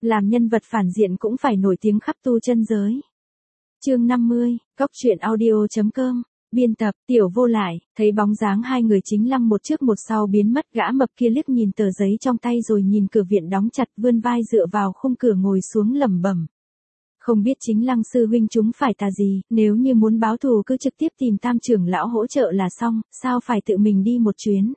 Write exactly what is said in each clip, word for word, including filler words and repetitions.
Làm nhân vật phản diện cũng phải nổi tiếng khắp tu chân giới. Chương năm mươi, Cốc truyện audio chấm com. Biên tập, Tiểu Vô Lại, thấy bóng dáng hai người chính lăng một trước một sau biến mất, gã mập kia liếc nhìn tờ giấy trong tay rồi nhìn cửa viện đóng chặt, vươn vai dựa vào khung cửa ngồi xuống lẩm bẩm. Không biết chính lăng sư huynh chúng phải tà gì, nếu như muốn báo thù cứ trực tiếp tìm Tam trưởng lão hỗ trợ là xong, sao phải tự mình đi một chuyến.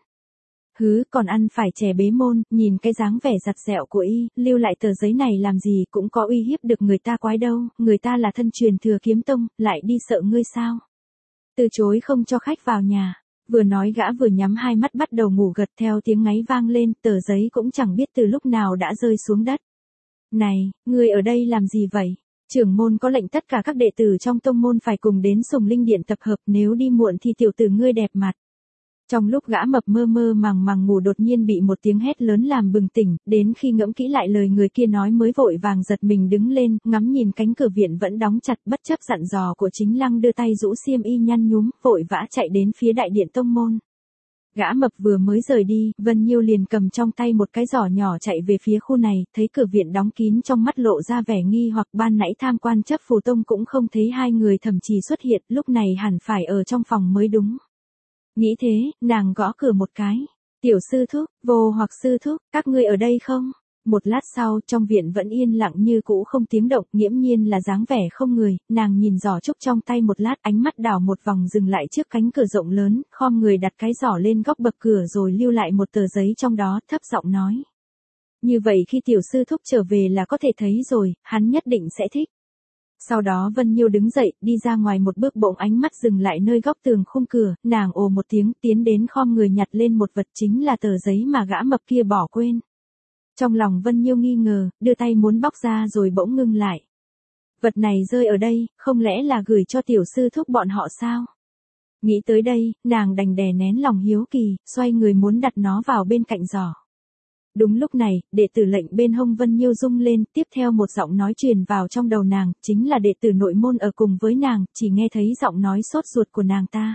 Hứ, còn ăn phải chè bế môn, nhìn cái dáng vẻ giặt dẹo của y, lưu lại tờ giấy này làm gì cũng có uy hiếp được người ta quái đâu, người ta là thân truyền thừa kiếm tông, lại đi sợ ngươi sao. Từ chối không cho khách vào nhà, vừa nói gã vừa nhắm hai mắt bắt đầu ngủ gật, theo tiếng ngáy vang lên, tờ giấy cũng chẳng biết từ lúc nào đã rơi xuống đất. Này, ngươi ở đây làm gì vậy? Trưởng môn có lệnh tất cả các đệ tử trong tông môn phải cùng đến Sùng Linh Điện tập hợp, nếu đi muộn thì tiểu tử ngươi đẹp mặt. Trong lúc gã mập mơ mơ màng màng ngủ đột nhiên bị một tiếng hét lớn làm bừng tỉnh, đến khi ngẫm kỹ lại lời người kia nói mới vội vàng giật mình đứng lên, ngắm nhìn cánh cửa viện vẫn đóng chặt, bất chấp dặn dò của chính lăng đưa tay rũ xiêm y nhăn nhúm, vội vã chạy đến phía đại điện tông môn. Gã mập vừa mới rời đi, Vân Nhiêu liền cầm trong tay một cái giỏ nhỏ chạy về phía khu này, thấy cửa viện đóng kín trong mắt lộ ra vẻ nghi hoặc, ban nãy tham quan chấp phù tông cũng không thấy hai người Thẩm Trì xuất hiện, lúc này hẳn phải ở trong phòng mới đúng. Nghĩ thế, nàng gõ cửa một cái. Tiểu sư thúc, Vô Hoặc sư thúc, các ngươi ở đây không? Một lát sau, trong viện vẫn yên lặng như cũ không tiếng động, nghiễm nhiên là dáng vẻ không người, nàng nhìn giỏ trúc trong tay một lát, ánh mắt đảo một vòng dừng lại trước cánh cửa rộng lớn, khom người đặt cái giỏ lên góc bậc cửa rồi lưu lại một tờ giấy trong đó, thấp giọng nói. Như vậy khi tiểu sư thúc trở về là có thể thấy rồi, hắn nhất định sẽ thích. Sau đó Vân Nhiêu đứng dậy, đi ra ngoài một bước, bỗng ánh mắt dừng lại nơi góc tường khung cửa, nàng ồ một tiếng, tiến đến khom người nhặt lên một vật, chính là tờ giấy mà gã mập kia bỏ quên. Trong lòng Vân Nhiêu nghi ngờ, đưa tay muốn bóc ra rồi bỗng ngưng lại. Vật này rơi ở đây, không lẽ là gửi cho tiểu sư thúc bọn họ sao? Nghĩ tới đây, nàng đành đè nén lòng hiếu kỳ, xoay người muốn đặt nó vào bên cạnh giỏ. Đúng lúc này, đệ tử lệnh bên hông Vân Nhiêu rung lên, tiếp theo một giọng nói truyền vào trong đầu nàng, chính là đệ tử nội môn ở cùng với nàng, chỉ nghe thấy giọng nói sốt ruột của nàng ta.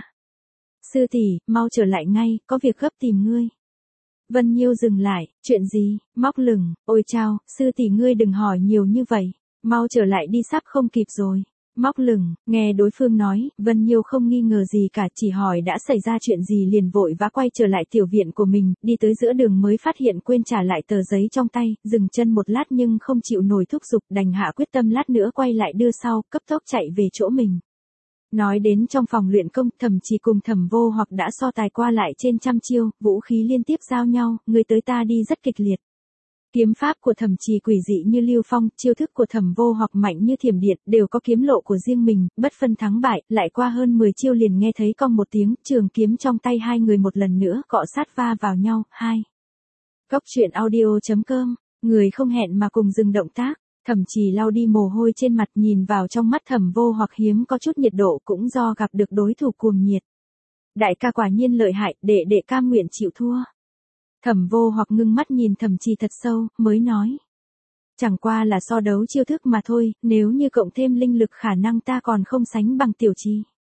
Sư tỷ, mau trở lại ngay, có việc gấp tìm ngươi. Vân Nhiêu dừng lại, chuyện gì, móc lửng, ôi chao, sư tỷ ngươi đừng hỏi nhiều như vậy, mau trở lại đi sắp không kịp rồi. Móc lửng, nghe đối phương nói, Vân Nhiêu không nghi ngờ gì cả, chỉ hỏi đã xảy ra chuyện gì liền vội vã quay trở lại tiểu viện của mình, đi tới giữa đường mới phát hiện quên trả lại tờ giấy trong tay, dừng chân một lát nhưng không chịu nổi thúc giục, đành hạ quyết tâm lát nữa quay lại đưa sau, cấp tốc chạy về chỗ mình. Nói đến trong phòng luyện công, Thẩm Trì cùng Thẩm Vô Hoặc đã so tài qua lại trên trăm chiêu, vũ khí liên tiếp giao nhau, người tới ta đi rất kịch liệt. Kiếm pháp của Thẩm Trì quỷ dị như lưu phong, chiêu thức của Thẩm Vô Hoặc mạnh như thiểm điện, đều có kiếm lộ của riêng mình, bất phân thắng bại, lại qua hơn mười chiêu liền nghe thấy cong một tiếng, trường kiếm trong tay hai người một lần nữa cọ sát va vào nhau. Hai. Cốc truyện audio chấm com, người không hẹn mà cùng dừng động tác, Thẩm Trì lau đi mồ hôi trên mặt, nhìn vào trong mắt Thẩm Vô Hoặc hiếm có chút nhiệt độ, cũng do gặp được đối thủ cuồng nhiệt. Đại ca quả nhiên lợi hại, đệ đệ cam nguyện chịu thua. Thẩm Vô Hoặc ngưng mắt nhìn Thẩm Trì thật sâu, mới nói. Chẳng qua là so đấu chiêu thức mà thôi, nếu như cộng thêm linh lực khả năng ta còn không sánh bằng tiểu Trì.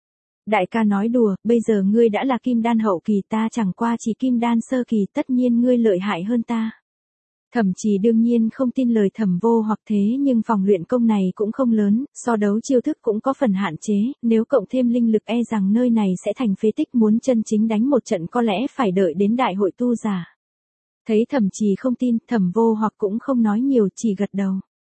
Đại ca nói đùa, bây giờ ngươi đã là kim đan hậu kỳ, ta chẳng qua chỉ kim đan sơ kỳ, tất nhiên ngươi lợi hại hơn ta. Thẩm Trì đương nhiên không tin lời Thẩm Vô Hoặc, thế nhưng phòng luyện công này cũng không lớn, so đấu chiêu thức cũng có phần hạn chế, nếu cộng thêm linh lực e rằng nơi này sẽ thành phế tích, muốn chân chính đánh một trận có lẽ phải đợi đến đại hội tu giả. Thấy Thẩm Trì không tin, Thẩm Vô Hoặc cũng không nói nhiều, chỉ gật đầu.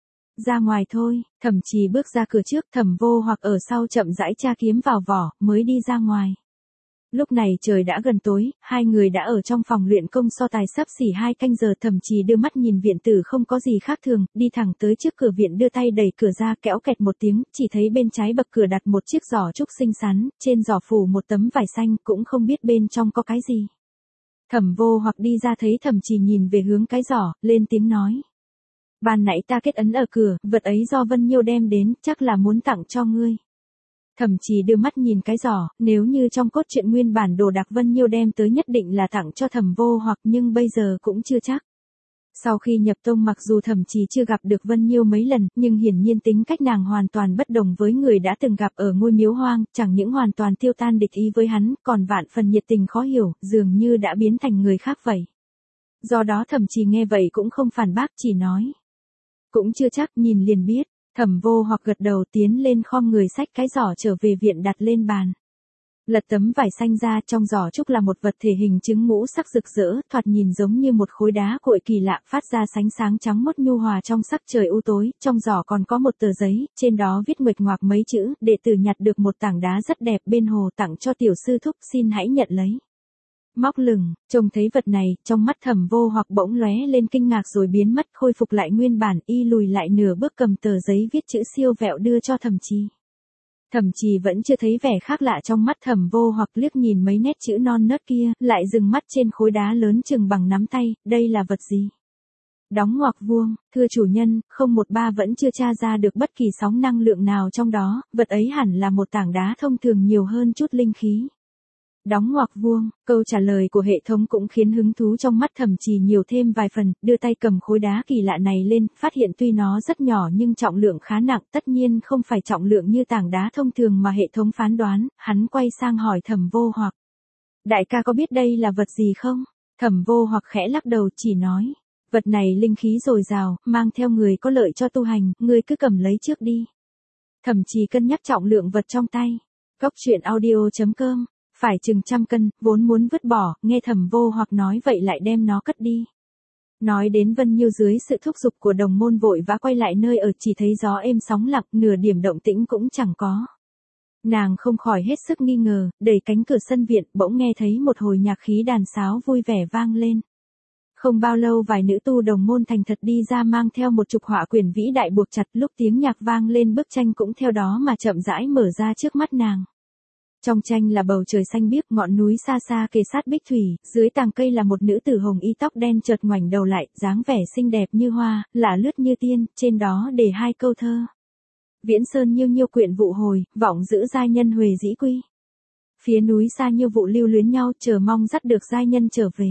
Ra ngoài thôi, Thẩm Trì bước ra cửa trước, Thẩm Vô Hoặc ở sau chậm rãi tra kiếm vào vỏ, mới đi ra ngoài. Lúc này trời đã gần tối, hai người đã ở trong phòng luyện công so tài sắp xỉ hai canh giờ. Thẩm Trì đưa mắt nhìn viện tử không có gì khác thường, đi thẳng tới trước cửa viện, đưa tay đẩy cửa ra, kéo kẹt một tiếng, chỉ thấy bên trái bậc cửa đặt một chiếc giỏ trúc xinh xắn, trên giỏ phủ một tấm vải xanh, cũng không biết bên trong có cái gì. Thẩm Vô Hoặc đi ra thấy Thẩm Trì nhìn về hướng cái giỏ, lên tiếng nói. Ban nãy ta kết ấn ở cửa, vật ấy do Vân Nhiêu đem đến, chắc là muốn tặng cho ngươi. Thẩm Trì đưa mắt nhìn cái giỏ, nếu như trong cốt truyện nguyên bản đồ đạc Vân Nhiêu đem tới nhất định là tặng cho Thẩm Vô Hoặc, nhưng bây giờ cũng chưa chắc. Sau khi nhập tông mặc dù Thẩm Trì chưa gặp được Vân Nhiêu mấy lần, nhưng hiển nhiên tính cách nàng hoàn toàn bất đồng với người đã từng gặp ở ngôi miếu hoang, chẳng những hoàn toàn tiêu tan địch ý với hắn, còn vạn phần nhiệt tình khó hiểu, dường như đã biến thành người khác vậy. Do đó Thẩm Trì nghe vậy cũng không phản bác, chỉ nói. Cũng chưa chắc, nhìn liền biết. Thẩm Vô Hoặc gật đầu tiến lên khom người xách cái giỏ trở về viện đặt lên bàn. Lật tấm vải xanh ra, trong giỏ trúc là một vật thể hình trứng ngũ sắc rực rỡ, thoạt nhìn giống như một khối đá cuội kỳ lạ, phát ra sánh sáng trắng mốt nhu hòa trong sắc trời u tối. Trong giỏ còn có một tờ giấy, trên đó viết nguệch ngoạc mấy chữ, đệ tử nhặt được một tảng đá rất đẹp bên hồ tặng cho tiểu sư thúc, xin hãy nhận lấy. Móc lửng, trông thấy vật này, trong mắt Thẩm Vô Hoặc bỗng lóe lên kinh ngạc rồi biến mất, khôi phục lại nguyên bản, y lùi lại nửa bước cầm tờ giấy viết chữ siêu vẹo đưa cho Thẩm Trì. Thẩm Trì vẫn chưa thấy vẻ khác lạ trong mắt Thẩm Vô Hoặc, liếc nhìn mấy nét chữ non nớt kia, lại dừng mắt trên khối đá lớn chừng bằng nắm tay, đây là vật gì? Đóng ngoặc vuông, thưa chủ nhân, không một ba vẫn chưa tra ra được bất kỳ sóng năng lượng nào trong đó, vật ấy hẳn là một tảng đá thông thường nhiều hơn chút linh khí. Đóng ngoặc vuông, câu trả lời của hệ thống cũng khiến hứng thú trong mắt Thẩm Trì nhiều thêm vài phần, đưa tay cầm khối đá kỳ lạ này lên, phát hiện tuy nó rất nhỏ nhưng trọng lượng khá nặng, tất nhiên không phải trọng lượng như tảng đá thông thường mà hệ thống phán đoán, hắn quay sang hỏi Thẩm Vô Hoặc. Đại ca có biết đây là vật gì không? Thẩm Vô Hoặc khẽ lắc đầu chỉ nói, vật này linh khí dồi dào, mang theo người có lợi cho tu hành, ngươi cứ cầm lấy trước đi. Thẩm Trì cân nhắc trọng lượng vật trong tay. Góc truyện audio chấm com Phải chừng trăm cân, vốn muốn vứt bỏ, nghe Thẩm Vô Hoặc nói vậy lại đem nó cất đi. Nói đến Vân Nhiêu dưới sự thúc giục của đồng môn vội vã quay lại nơi ở, chỉ thấy gió êm sóng lặng, nửa điểm động tĩnh cũng chẳng có. Nàng không khỏi hết sức nghi ngờ, đẩy cánh cửa sân viện, bỗng nghe thấy một hồi nhạc khí đàn sáo vui vẻ vang lên. Không bao lâu vài nữ tu đồng môn thành thật đi ra mang theo một chục họa quyển vĩ đại buộc chặt, lúc tiếng nhạc vang lên bức tranh cũng theo đó mà chậm rãi mở ra trước mắt nàng. Trong tranh là bầu trời xanh biếc, ngọn núi xa xa kề sát bích thủy, dưới tàng cây là một nữ tử hồng y tóc đen chợt ngoảnh đầu lại, dáng vẻ xinh đẹp như hoa, lả lướt như tiên, trên đó để hai câu thơ. Viễn sơn nhiêu nhiêu quyện vụ hồi, vọng giữ giai nhân huề dĩ quy. Phía núi xa nhiêu vụ lưu luyến nhau, chờ mong dắt được giai nhân trở về.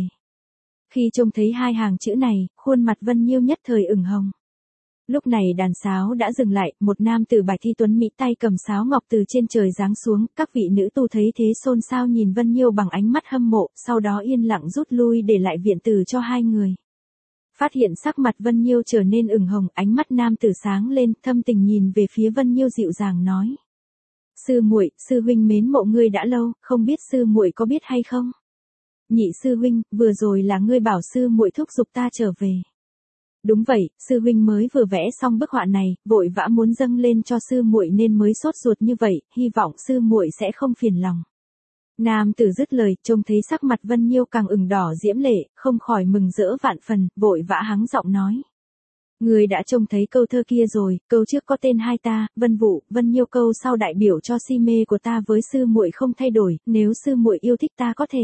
Khi trông thấy hai hàng chữ này, khuôn mặt Vân Nhiêu nhất thời ửng hồng. Lúc này đàn sáo đã dừng lại, một nam tử bài thi tuấn mỹ tay cầm sáo ngọc từ trên trời giáng xuống, các vị nữ tu thấy thế xôn xao nhìn Vân Nhiêu bằng ánh mắt hâm mộ, sau đó yên lặng rút lui để lại viện tử cho hai người. Phát hiện sắc mặt Vân Nhiêu trở nên ửng hồng, ánh mắt nam tử sáng lên, thâm tình nhìn về phía Vân Nhiêu dịu dàng nói: "Sư muội, sư huynh mến mộ ngươi đã lâu, không biết sư muội có biết hay không?" "Nhị sư huynh, vừa rồi là ngươi bảo sư muội thúc giục ta trở về." "Đúng vậy, sư huynh mới vừa vẽ xong bức họa này, vội vã muốn dâng lên cho sư muội nên mới sốt ruột như vậy, hy vọng sư muội sẽ không phiền lòng." Nam tử dứt lời, trông thấy sắc mặt Vân Nhiêu càng ửng đỏ diễm lệ, không khỏi mừng rỡ vạn phần, vội vã hắng giọng nói: "Ngươi đã trông thấy câu thơ kia rồi, câu trước có tên hai ta, Vân Vụ, Vân Nhiêu, câu sau đại biểu cho si mê của ta với sư muội không thay đổi, nếu sư muội yêu thích ta có thể."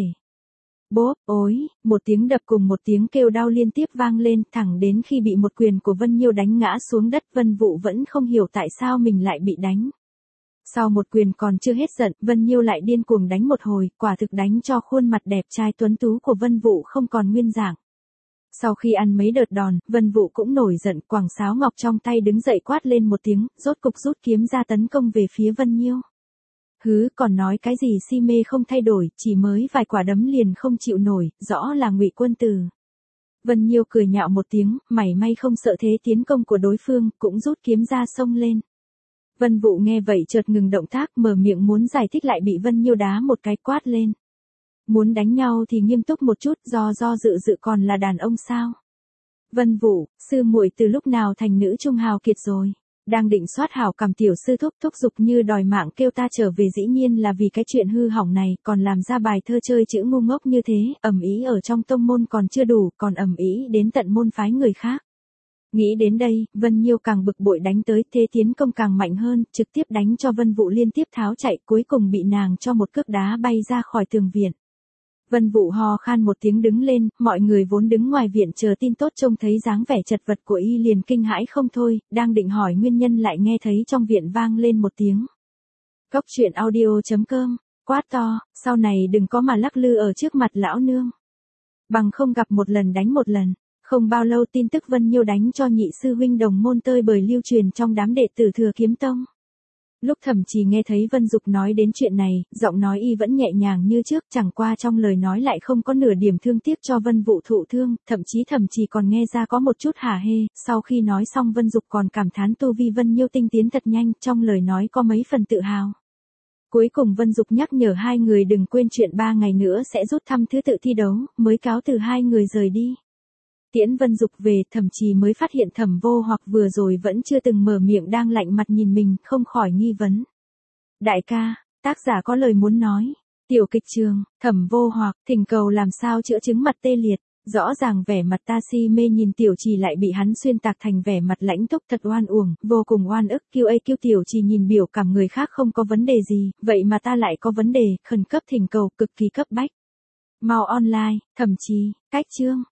Bốp, ối, một tiếng đập cùng một tiếng kêu đau liên tiếp vang lên, thẳng đến khi bị một quyền của Vân Nhiêu đánh ngã xuống đất, Vân Vụ vẫn không hiểu tại sao mình lại bị đánh. Sau một quyền còn chưa hết giận, Vân Nhiêu lại điên cuồng đánh một hồi, quả thực đánh cho khuôn mặt đẹp trai tuấn tú của Vân Vụ không còn nguyên dạng. Sau khi ăn mấy đợt đòn, Vân Vụ cũng nổi giận, quàng sáo ngọc trong tay đứng dậy quát lên một tiếng, rốt cục rút kiếm ra tấn công về phía Vân Nhiêu. "Hứ, còn nói cái gì si mê không thay đổi, chỉ mới vài quả đấm liền không chịu nổi, rõ là Ngụy quân tử." Vân Nhiêu cười nhạo một tiếng, mảy may không sợ thế tiến công của đối phương, cũng rút kiếm ra xông lên. Vân Vụ nghe vậy chợt ngừng động tác, mở miệng muốn giải thích lại bị Vân Nhiêu đá một cái quát lên: "Muốn đánh nhau thì nghiêm túc một chút, do do dự dự còn là đàn ông sao?" "Vân Vụ, sư muội từ lúc nào thành nữ trung hào kiệt rồi?" Đang định soát hảo cảm tiểu sư thúc thúc giục như đòi mạng kêu ta trở về, dĩ nhiên là vì cái chuyện hư hỏng này, còn làm ra bài thơ chơi chữ ngu ngốc như thế, ầm ĩ ở trong tông môn còn chưa đủ, còn ầm ĩ đến tận môn phái người khác. Nghĩ đến đây, Vân Nhiêu càng bực bội đánh tới, thế tiến công càng mạnh hơn, trực tiếp đánh cho Vân Vụ liên tiếp tháo chạy, cuối cùng bị nàng cho một cước đá bay ra khỏi tường viện. Vân Vụ ho khan một tiếng đứng lên, mọi người vốn đứng ngoài viện chờ tin tốt trông thấy dáng vẻ chật vật của y liền kinh hãi không thôi, đang định hỏi nguyên nhân lại nghe thấy trong viện vang lên một tiếng. Góc truyện audio chấm com, quát to, sau này đừng có mà lắc lư ở trước mặt lão nương. Bằng không gặp một lần đánh một lần. Không bao lâu tin tức Vân Nhiêu đánh cho nhị sư huynh đồng môn tơi bời lưu truyền trong đám đệ tử Thừa Kiếm Tông. Lúc Thẩm Trì nghe thấy Vân Dục nói đến chuyện này, giọng nói y vẫn nhẹ nhàng như trước, chẳng qua trong lời nói lại không có nửa điểm thương tiếc cho Vân Vũ thụ thương, thậm chí Thẩm Trì còn nghe ra có một chút hả hê, sau khi nói xong Vân Dục còn cảm thán tu vi Vân Nhiêu tinh tiến thật nhanh, trong lời nói có mấy phần tự hào. Cuối cùng Vân Dục nhắc nhở hai người đừng quên chuyện ba ngày nữa sẽ rút thăm thứ tự thi đấu, mới cáo từ hai người rời đi. Tiễn Vân Dục về, Thẩm Trì mới phát hiện Thẩm Vô Hoặc vừa rồi vẫn chưa từng mở miệng đang lạnh mặt nhìn mình, không khỏi nghi vấn. Đại ca, tác giả có lời muốn nói. Tiểu kịch trường, Thẩm Vô Hoặc, thỉnh cầu làm sao chữa chứng mặt tê liệt. Rõ ràng vẻ mặt ta si mê nhìn Tiểu Trì lại bị hắn xuyên tạc thành vẻ mặt lãnh túc thật oan uổng, vô cùng oan ức. Kêu ấy kêu Tiểu Trì nhìn biểu cảm người khác không có vấn đề gì, vậy mà ta lại có vấn đề, khẩn cấp thỉnh cầu, cực kỳ cấp bách. Mau online, Thẩm Trì, cách chương.